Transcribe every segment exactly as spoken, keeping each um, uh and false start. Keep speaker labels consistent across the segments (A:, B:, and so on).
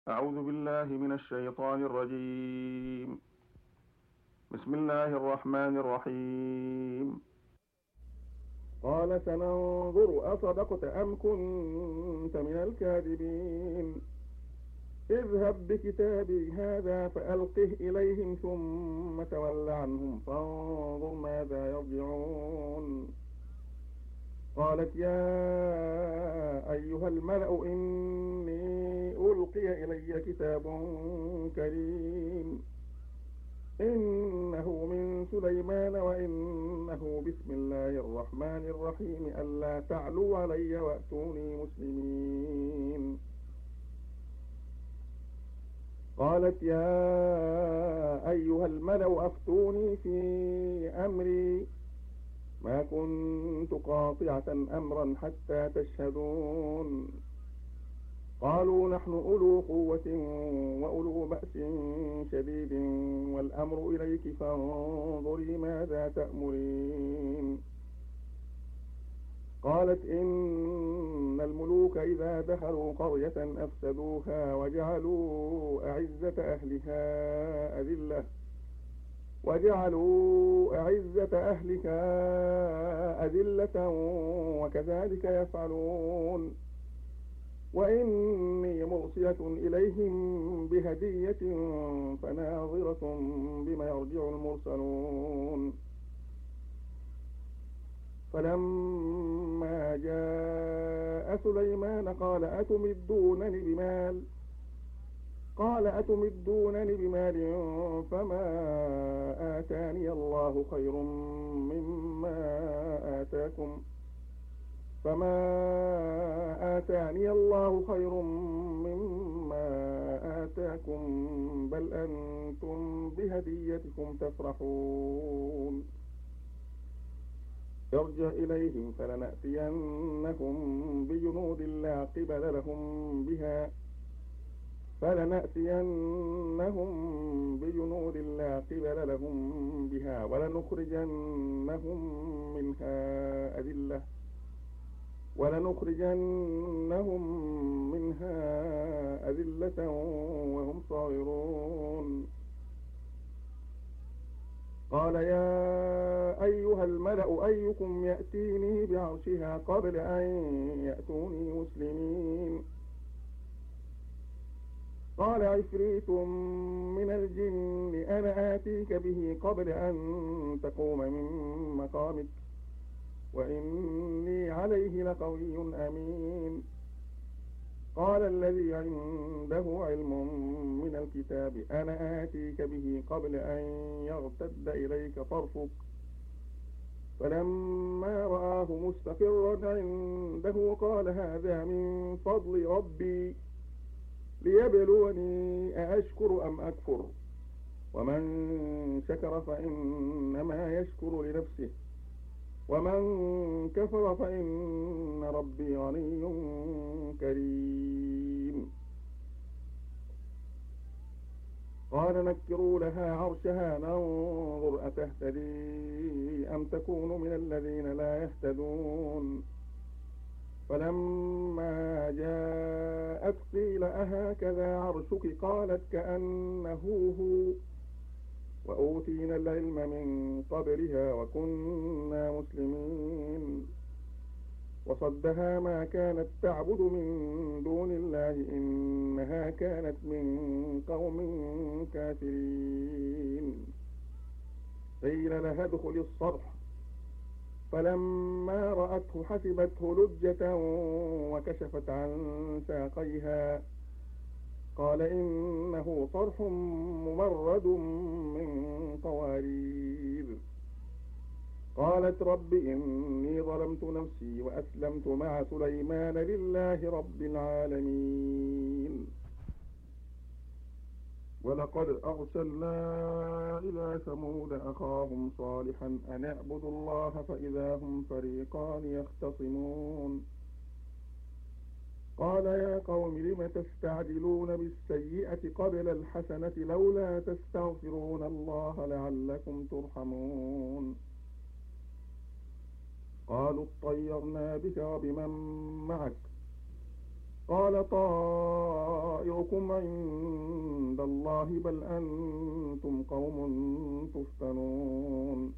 A: أعوذ بالله من الشيطان الرجيم. بسم الله الرحمن الرحيم. قال سننظر أصدقت أم كنت من الكاذبين. اذهب بكتابي هذا فألقه إليهم ثم تول عنهم فانظر ماذا يرجعون. قالت يا أيها الملأ إني ألقي إلي كتاب كريم إنه من سليمان وإنه بسم الله الرحمن الرحيم ألا تعلوا علي وأتوني مسلمين. قالت يا أيها الملأ أفتوني في أمري ما كنت قاطعة أمرا حتى تشهدون. قالوا نحن أولو قوة وأولو بأس شديد والأمر إليك فانظري ماذا تأمرين. قالت إن الملوك إذا دخلوا قرية أفسدوها وجعلوا أعزة أهلها أذلة وجعلوا أعزة أهلها أذلة وكذلك يفعلون. وإني مرسلة إليهم بهدية فناظرة بما يرجع المرسلون. فلما جاء سليمان قال أتمدونني بمال قال أتمدونني بمال فما آتاني الله خير مما آتاكم فما آتاني الله خير مما آتاكم بل أنتم بهديتكم تفرحون. ارجع إليهم فلنأتينهم بجنود لا قبل لهم بها فلنأتينهم بجنود لا قبل لهم بها ولنخرجنهم منها أذلة ولنخرجنهم منها أذلة وهم صاغرون. قال يا أيها الملأ أيكم يأتيني بعرشها قبل أن يأتوني مسلمين. قال عفريت من الجن أنا آتيك به قبل أن تقوم من مقامك وإني عليه لقوي أمين. قال الذي عنده علم من الكتاب أنا آتيك به قبل أن يرتد إليك طرفك فلما رآه مستقرا عنده قال هذا من فضل ربي ليبلوني أأشكر أم أكفر ومن شكر فإنما يشكر لنفسه ومن كفر فإن ربي غني كريم. قال نكروا لها عرشها ننظر أتهتدي أم تكون من الذين لا يهتدون. فلما جاءت قيل أهكذا عرشك قالت كأنه هو وأوتينا العلم من قبلها وكنا مسلمين. وصدها ما كانت تعبد من دون الله إنها كانت من قوم كافرين. قيل لها ادخل الصرح فلما رأته حسبته لجة وكشفت عن ساقيها قال إنه صرح ممرد من قوارير. قالت رب إني ظلمت نفسي وأسلمت مع سليمان لله رب العالمين. ولقد أرسلنا إلى ثمود أخاهم صالحا أن اعبدوا الله فإذا هم فريقان يختصمون. قال يا قوم لم تستعجلون بالسيئة قبل الحسنة لولا تستغفرون الله لعلكم ترحمون. قالوا اطيرنا بك وبمن معك قال طائركم عند الله بل أنتم قوم تفتنون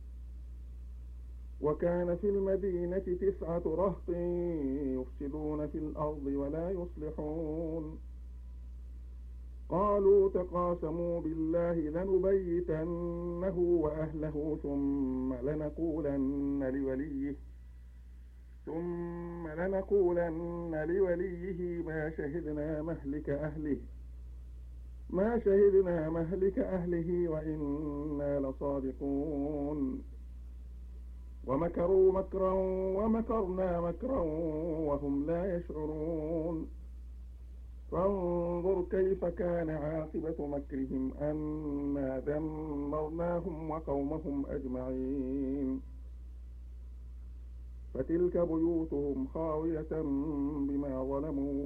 A: وكان في المدينة تسعة رهط يفسدون في الأرض ولا يصلحون قالوا تقاسموا بالله لنبيتنه وأهله ثم لنقولن لوليه ثم لنقولن لوليه ما شهدنا مهلك أهله ما شهدنا مهلك أهله وإنا لصادقون ومكروا مكرا ومكرنا مكرا وهم لا يشعرون فانظر كيف كان عاقبة مكرهم أنا دمرناهم وقومهم أجمعين فتلك بيوتهم خاوية بما ظلموا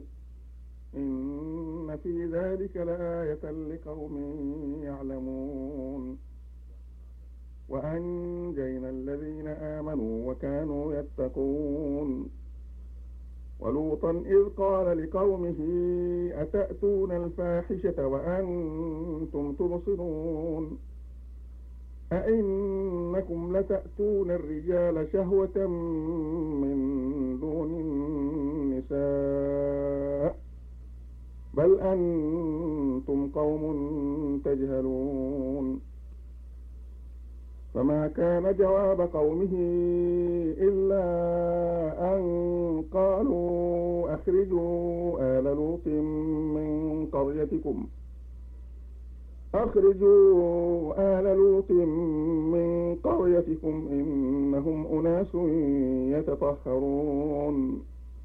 A: إن في ذلك لآية لقوم يعلمون وأنجينا الذين آمنوا وكانوا يتقون ولوطا إذ قال لقومه أتأتون الفاحشة وأنتم تبصرون أئنكم لتأتون الرجال شهوة من دون النساء بل أنتم قوم تجهلون فما كان جواب قومه إلا أن قالوا أخرجوا آل لوط من قريتكم أخرجوا آل لوط من قريتكم إنهم أناس يتطهرون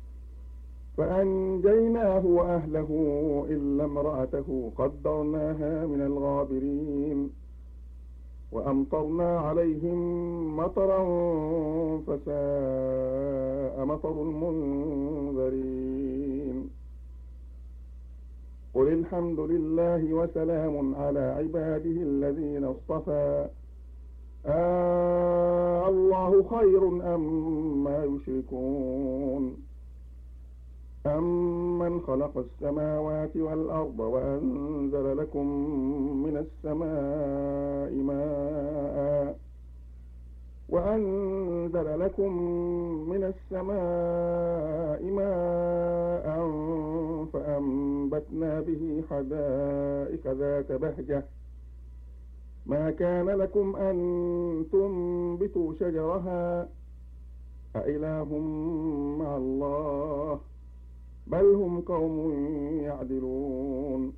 A: فأنجيناه وأهله إلا امرأته قدرناها من الغابرين وأمطرنا عليهم مطرا فساء مطر المنذرين قل الحمد لله وسلام على عباده الذين اصطفى آه الله خير أما يشركون أمن خلق السماوات والأرض وأنزل لكم من السماء ماء وأنزل لكم من السماء ماء فأنبتنا به حدائق ذات بهجة ما كان لكم أن تنبتوا شجرها أإله مع الله بل هم قوم يعدلون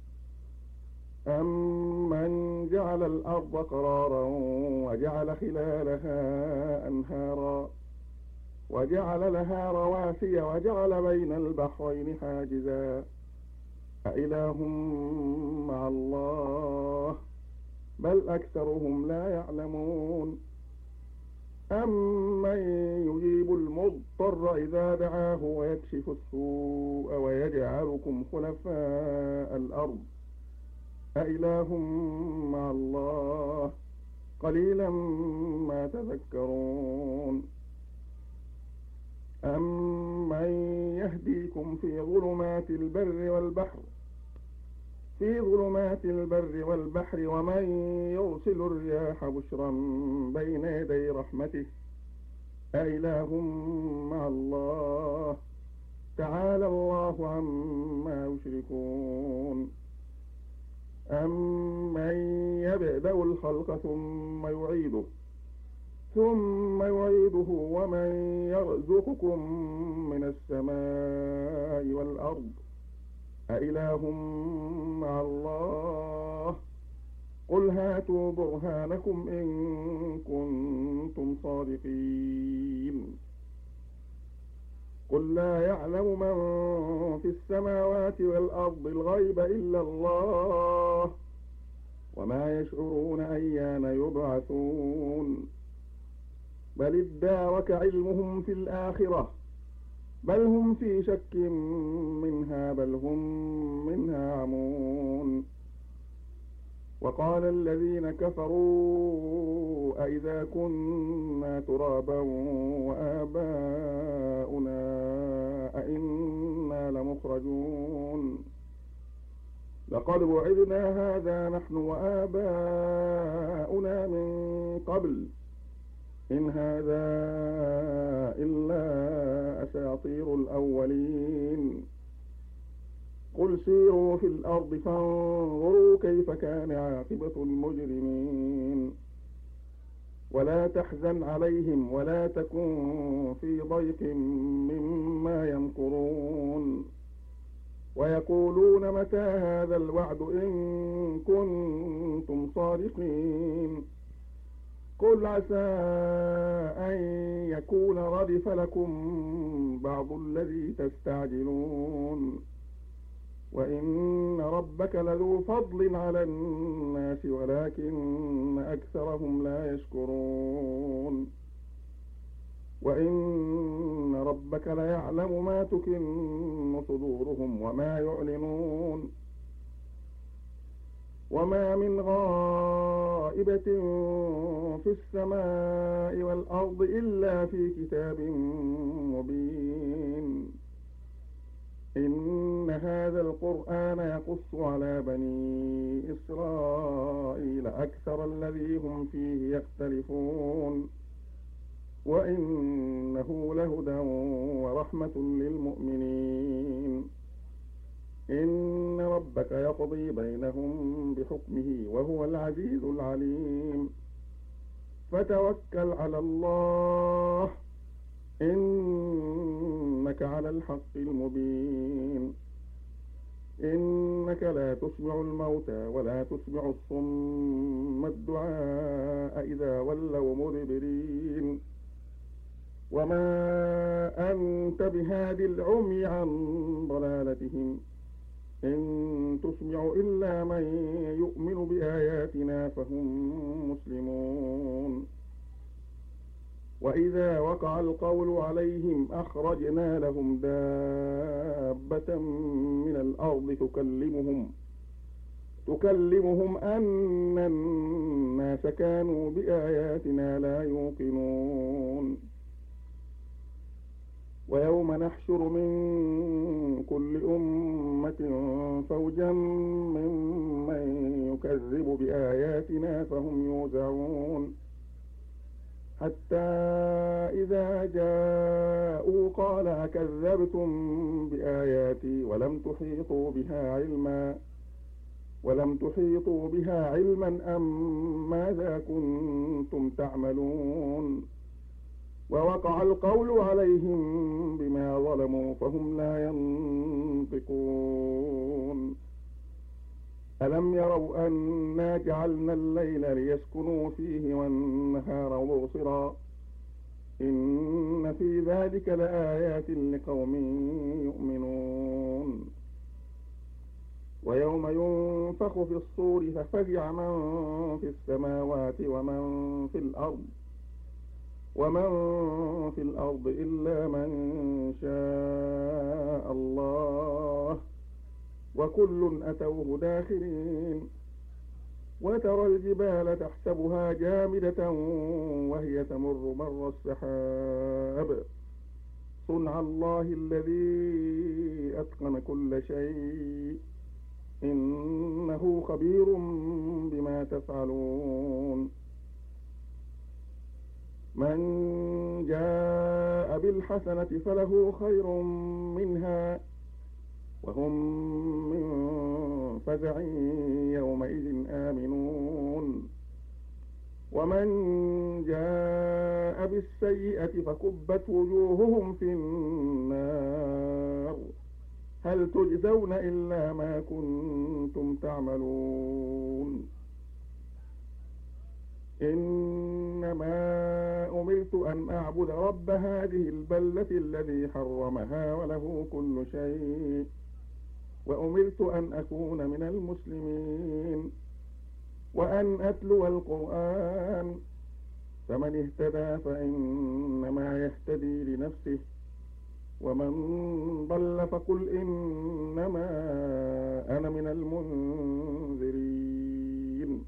A: أمن جعل الأرض قرارا وجعل خلالها أنهارا وجعل لها رواسي وجعل بين البحرين حاجزا أإله مع الله بل أكثرهم لا يعلمون أمن يجيب المضطر إذا دعاه ويكشف السوء ويجعلكم خلفاء الأرض أإله مع الله قليلا ما تذكرون أمن يهديكم في ظلمات البر والبحر في ظلمات البر والبحر ومن يرسل الرياح بشرا بين يدي رحمته أإله مع الله تعالى الله عما يشركون أمن يبدأ الخلق ثم يعيده ثم يعيده ومن يرزقكم من السماء والأرض أإله مع الله قل هاتوا برهانكم إن كنتم صادقين قل لا يعلم من في السماوات والأرض الغيب إلا الله وما يشعرون أيان يبعثون بل ادارك علمهم في الآخرة بل هم في شك منها بل هم منها عمون وقال الذين كفروا أئذا كنا ترابا وآباؤنا أئنا إنا لمخرجون لقد وعدنا هذا نحن وآباؤنا من قبل إن هذا إلا أساطير الأولين قل سيروا في الأرض فانظروا كيف كان عاقبة المجرمين ولا تحزن عليهم ولا تكن في ضيق مما يمكرون ويقولون متى هذا الوعد إن كنتم صادقين قل عسى أن يكون ردف لكم بعض الذي تستعجلون وإن ربك لذو فضل على الناس ولكن أكثرهم لا يشكرون وإن ربك ليعلم ما تكن صدورهم وما يعلنون وما من غائبة في السماء والأرض إلا في كتاب مبين إن هذا القرآن يقص على بني إسرائيل أكثر الذي هم فيه يختلفون وإنه لهدى ورحمة للمؤمنين إن ربك يقضي بينهم بحكمه وهو العزيز العليم فتوكل على الله إنك على الحق المبين إنك لا تسمع الموتى ولا تسمع الصم الدعاء إذا ولوا مدبرين وما أنت بهاد العمي عن ضلالتهم إن تسمع إلا من يؤمن بآياتنا فهم مسلمون وإذا وقع القول عليهم أخرجنا لهم دابة من الأرض تكلمهم تكلمهم أن الناس كانوا بآياتنا لا يوقنون ويوم نحشر من كل أمة فوجا ممن يكذب بآياتنا فهم يوزعون حتى إذا جاءوا قال أكذبتم بآياتي ولم تحيطوا بها علما ولم تحيطوا بها علما أم ماذا كنتم تعملون ووقع القول عليهم بما ظلموا فهم لا ينطقون ألم يروا أنا جعلنا الليل ليسكنوا فيه والنهار مبصرا إن في ذلك لآيات لقوم يؤمنون ويوم ينفخ في الصور ففزع من في السماوات ومن في الأرض ومن في الأرض إلا من شاء الله وكل أتوه داخرين وترى الجبال تحسبها جامدة وهي تمر مر السحاب صنع الله الذي أتقن كل شيء إنه خبير بما تفعلون من جاء بالحسنة فله خير منها وهم من فزع يومئذ آمنون ومن جاء بالسيئة فكبت وجوههم في النار هل تجزون إلا ما كنتم تعملون إنما أمرت أن أعبد رب هذه البلدة الذي حرمها وله كل شيء وأمرت أن أكون من المسلمين وأن أتلو القرآن فمن اهتدى فإنما يهتدي لنفسه ومن ضل فقل إنما أنا من المنذرين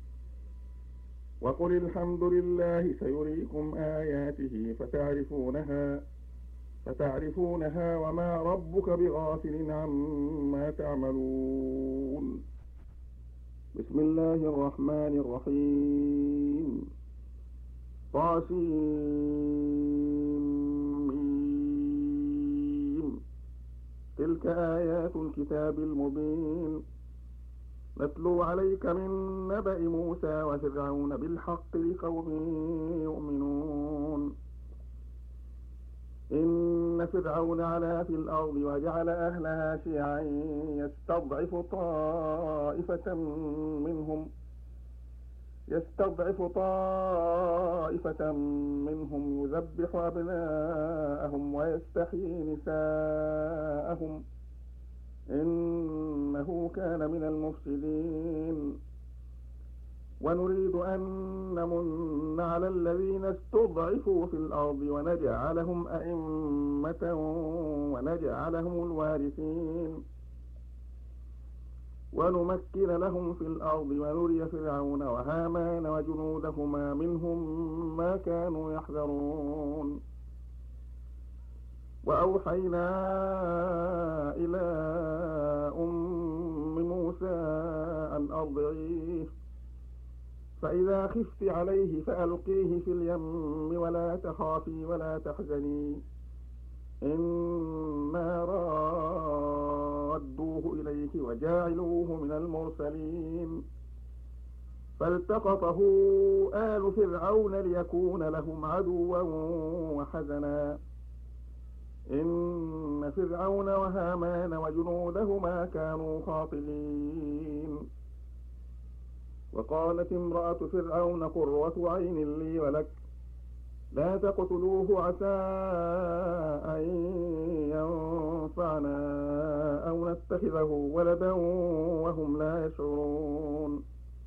A: وقل الحمد لله سيريكم آياته فتعرفونها فتعرفونها وما ربك بغافل عما تعملون. بسم الله الرحمن الرحيم. طاسيم. تلك آيات الكتاب المبين نتلو عليك من نبأ موسى وفرعون بالحق لقوم يؤمنون. إن فرعون علا في الأرض وجعل أهلها شيعا يستضعف طائفة منهم يستضعف طائفة منهم يذبح أبناءهم ويستحيي نساءهم إنه كان من المفسدين. ونريد أن نمن على الذين استضعفوا في الأرض ونجعلهم أئمة ونجعلهم الوارثين ونمكن لهم في الأرض ونري فرعون وهامان وجنودهما منهم ما كانوا يحذرون. وأوحينا إلى أم موسى أن أرضعيه فإذا خفت عليه فألقيه في اليم ولا تخافي ولا تحزني إنا رادوه إليك وجاعلوه من المرسلين. فالتقطه آل فرعون ليكون لهم عدوا وحزنا إن فرعون وهامان وجنودهما كانوا خاطئين. وقالت امرأة فرعون قرة عين لي ولك لا تقتلوه عسى أن ينفعنا أو نتخذه ولدا وهم لا يشعرون.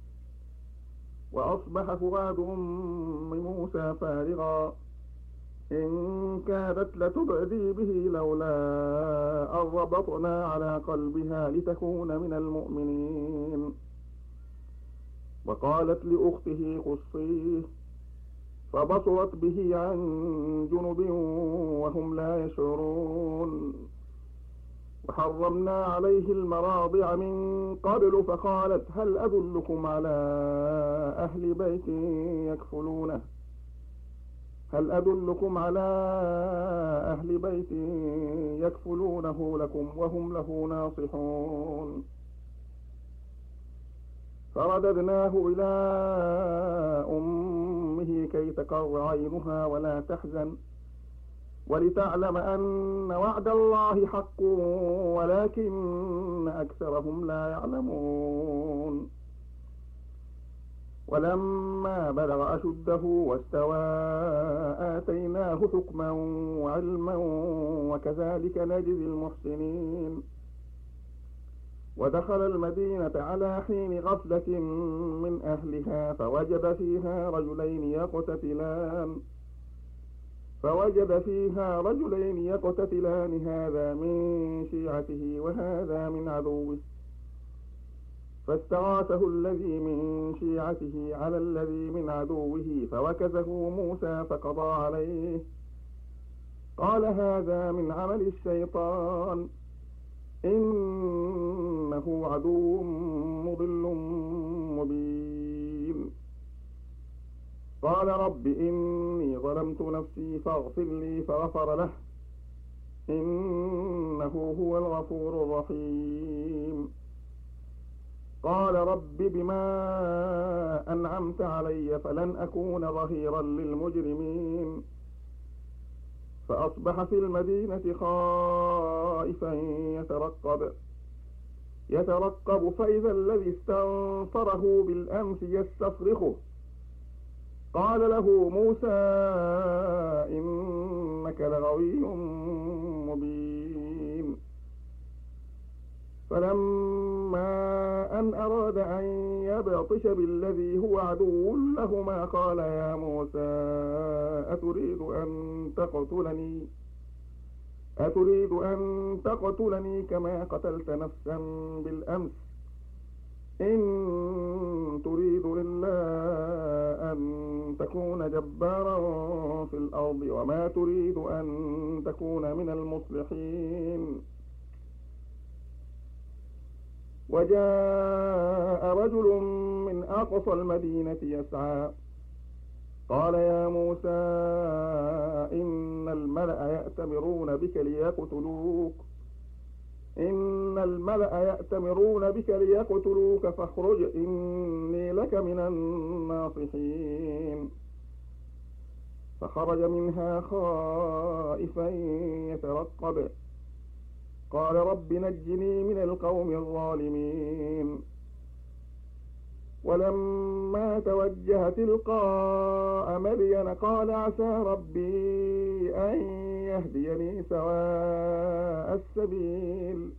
A: وأصبح فؤاد أم موسى فارغا إن كادت لتبدي به لولا أن ربطنا على قلبها لتكون من المؤمنين. وقالت لأخته قصيه فبصرت به عن جنب وهم لا يشعرون. وحرمنا عليه المراضع من قبل فقالت هل أدلكم على أهل بيت يكفلونه هل أدلكم على أهل بيت يكفلونه لكم وهم له ناصحون. فرددناه إلى أمه كي تقر عينها ولا تحزن ولتعلم أن وعد الله حق ولكن أكثرهم لا يعلمون. ولما بلغ أشده واستوى آتيناه حكما وعلما وكذلك نجزي المحسنين. ودخل المدينة على حين غفلة من أهلها فوجد فيها رجلين يقتتلان فوجد فيها رجلين يقتتلان هذا من شيعته وهذا من عدوه فاستغاثه الذي من شيعته على الذي من عدوه فوكزه موسى فقضى عليه قال هذا من عمل الشيطان إنه عدو مضل مبين. قال رب إني ظلمت نفسي فاغفر لي فغفر له إنه هو الغفور الرحيم. قال رب بما أنعمت علي فلن أكون ظهيرا للمجرمين. فأصبح في المدينة خائفا يترقب يترقب فإذا الذي استنصره بالأمس يستصرخه قال له موسى إنك لغوي مبين. فلما أن أراد أن يبطش بالذي هو عدو لهما قال يا موسى أتريد أن تقتلني أتريد أن تقتلني كما قتلت نفسا بالأمس إن تريد إلا أن تكون جبارا في الأرض وما تريد أن تكون من المصلحين. وجاء رجل من أقصى المدينة يسعى قال يا موسى إن الملأ يأتمرون بك ليقتلوك إن الملأ يأتمرون بك ليقتلوك فاخرج إني لك من الناصحين. فخرج منها خائفا يترقب قال رب نجني من القوم الظالمين. ولما توجه تلقاء مدين قال عسى ربي أن يهديني سواء السبيل.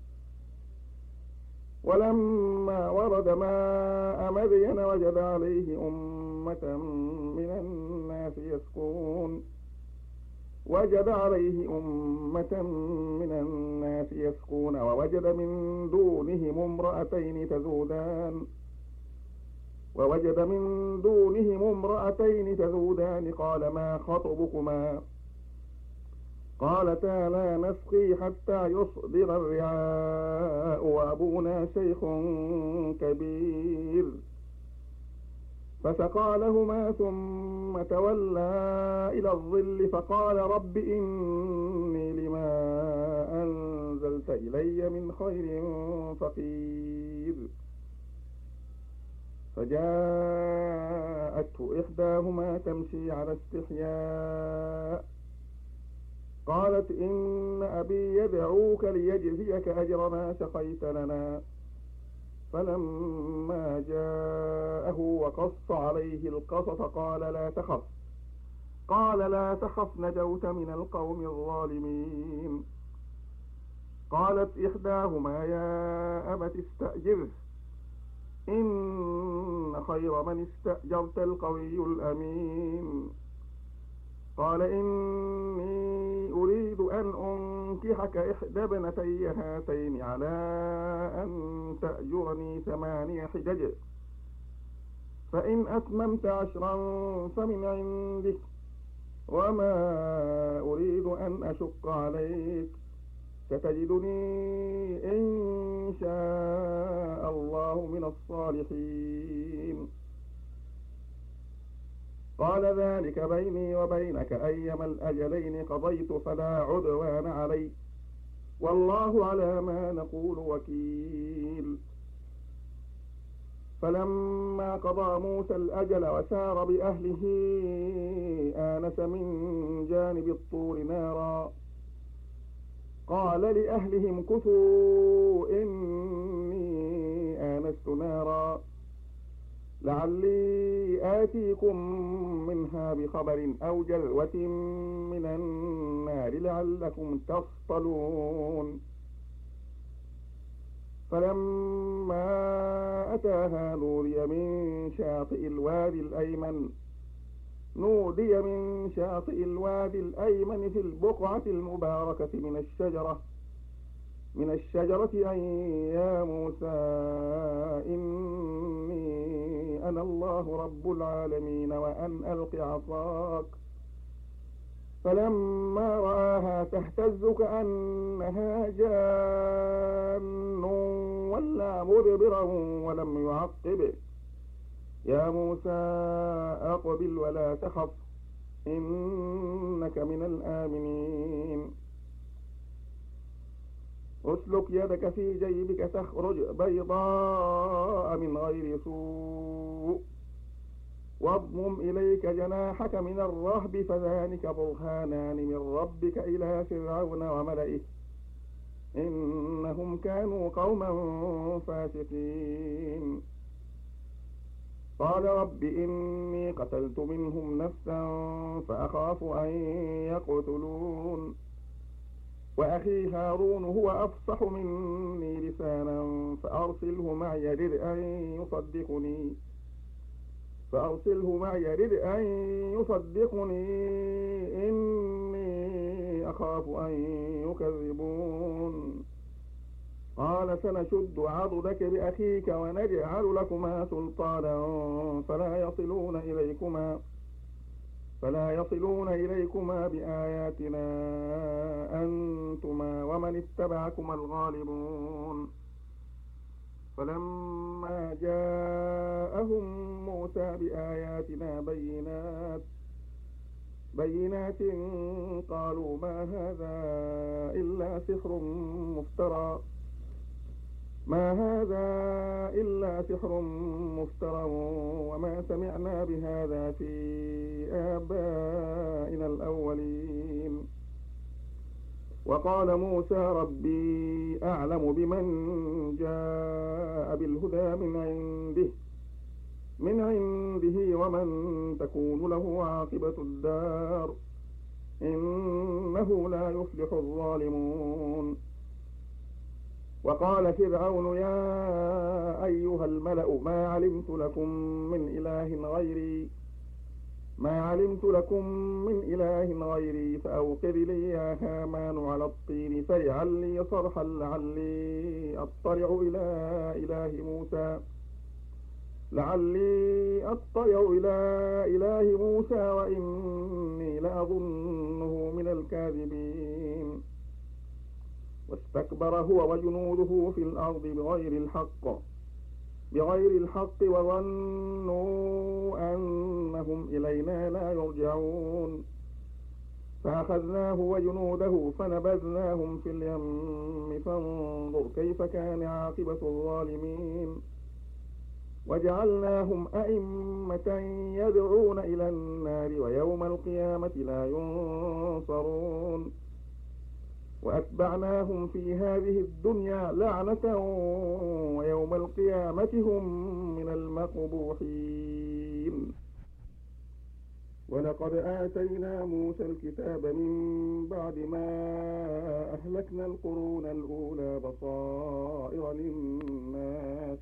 A: ولما ورد ماء مدين وجد عليه أمة من الناس يسقون وجد عليه أمة من الناس يسقون ووجد من دونهم امرأتين تذودان ووجد من دونهم امرأتين تذودان قال ما خطبكما قالتا لا نسقي حتى يصدر الرعاء وأبونا شيخ كبير. فسقى لهما ثم تولى إلى الظل فقال رب إني لما أنزلت إلي من خير فقير. فجاءته إحداهما تمشي على استحياء قالت إن أبي يدعوك ليجزيك أجر ما سقيت لنا. فلما جاءه وقص عليه القصص قال لا تخف قال لا تخف نجوت من القوم الظالمين. قالت إحداهما يا أبت استأجره إن خير من استأجرت القوي الأمين. قال إني أريد أن أنكحك إحدى ابنتي هاتين على أن تأجرني ثماني حجج فإن أتممت عشرا فمن عندك وما أريد أن أشق عليك ستجدني إن شاء الله من الصالحين. قال ذلك بيني وبينك أيما الأجلين قضيت فلا عدوان علي والله على ما نقول وكيل. فلما قضى موسى الأجل وسار بأهله آنس من جانب الطور نارا قال لأهلهم كثوا إني آنست نارا لعلي آتيكم منها بخبر أو جذوة من النار لعلكم تصطلون. فلما أتاها نودي من شاطئ الوادي الأيمن نودي من شاطئ الوادي الأيمن في البقعة المباركة من الشجرة من الشجرة أن يا موسى إني أنا الله رب العالمين وأن ألق عصاك. فلما رآها تهتز كأنها جان ولا مدبرا ولم يعقب يا موسى أقبل ولا تخف إنك من الآمنين. اسلك يدك في جيبك تخرج بيضاء من غير سوء واضمم إليك جناحك من الرهب فذلك برهانان من ربك إلى فرعون وملئه إنهم كانوا قوما فاسقين. قال رب إني قتلت منهم نفسا فأخاف أن يقتلون وأخي هارون هو أفصح مني لسانا فأرسله معي يرد أن يصدقني فأرسله معي يرد أن يصدقني إني أخاف أن يكذبون. قال سنشد عضدك بأخيك ونجعل لكما سلطانا فلا يصلون إليكما فلا يصلون إليكما بآياتنا أنتما ومن اتبعكما الغالبون. فلما جاءهم موسى بآياتنا بينات بينات قالوا ما هذا إلا سحر مفترى ما هذا إلا سحر مفترى وما سمعنا بهذا في آبائنا الأولين. وقال موسى ربي أعلم بمن جاء بالهدى من عنده من عنده ومن تكون له عاقبة الدار إنه لا يفلح الظالمون. وقال فرعون يا أيها الملأ ما علمت لكم من إله غيري ما علمت لكم من إله غيري فأوقد لي يا هامان على الطين فاجعل لي صرحا لعلي أطلع إلى إله موسى لعلي أطلع إلى إله موسى وإني لأظنه من الكاذبين. واستكبر هو وجنوده في الأرض بغير الحق بغير الحق وظنوا أنهم إلينا لا يرجعون. فأخذناه وجنوده فنبذناهم في اليم فانظر كيف كان عاقبة الظالمين. وجعلناهم أئمة يدعون إلى النار ويوم القيامة لا ينصرون. وأتبعناهم في هذه الدنيا لعنة ويوم القيامة هم من المقبوحين. ولقد آتينا موسى الكتاب من بعد ما أهلكنا القرون الأولى بصائر للناس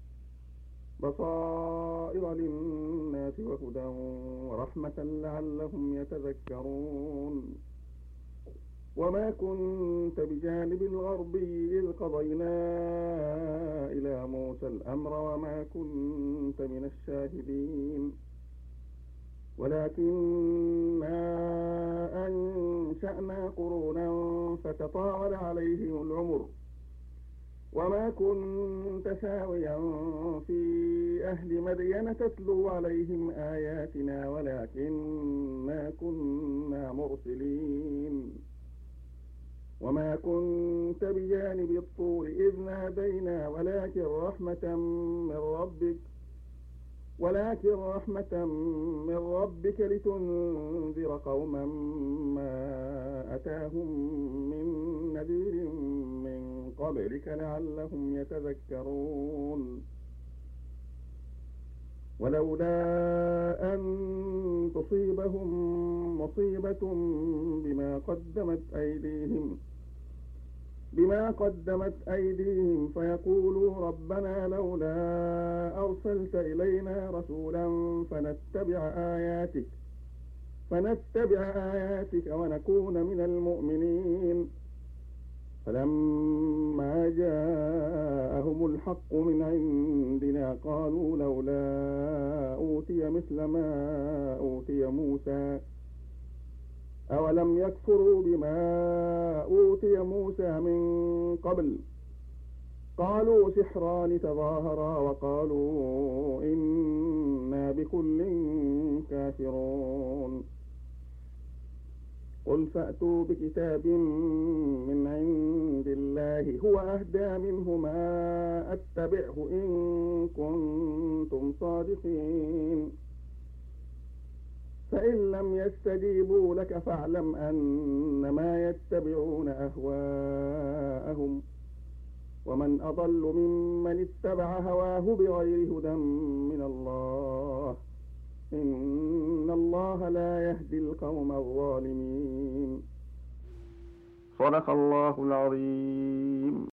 A: بصائر للناس وهدى ورحمة لعلهم يتذكرون. وما كنت بجانب الغربي إذ قضينا إلى موسى الأمر وما كنت من الشاهدين ولكننا أنشأنا قرونا فتطاول عليهم العمر وما كنت ساويا في أهل مدين تتلو عليهم آياتنا ولكننا كنا مرسلين. وما كنت بجانب الطور إذ نادينا ولكن رحمة من ربك ولكن رحمة من ربك لتنذر قوما ما أتاهم من نذير من قبلك لعلهم يتذكرون. ولولا أن تصيبهم مصيبة بما قدمت أيديهم بما قدمت أيديهم فيقولوا ربنا لولا أرسلت إلينا رسولا فنتبع آياتك فنتبع آياتك ونكون من المؤمنين. فلما جاءهم الحق من عندنا قالوا لولا أوتي مثل ما أوتي موسى أولم يكفروا بما أوتي موسى من قبل قالوا سحران تظاهرا وقالوا إنا بكل كافرون. قل فأتوا بكتاب من عند الله هو أهدى منهما أتبعه إن كنتم صادقين. فإن لم يستجيبوا لك فاعلم أنما يتبعون أهواءهم ومن أضل ممن اتبع هواه بغير هدى من الله إن الله لا يهدي القوم الظالمين. صدق الله العظيم.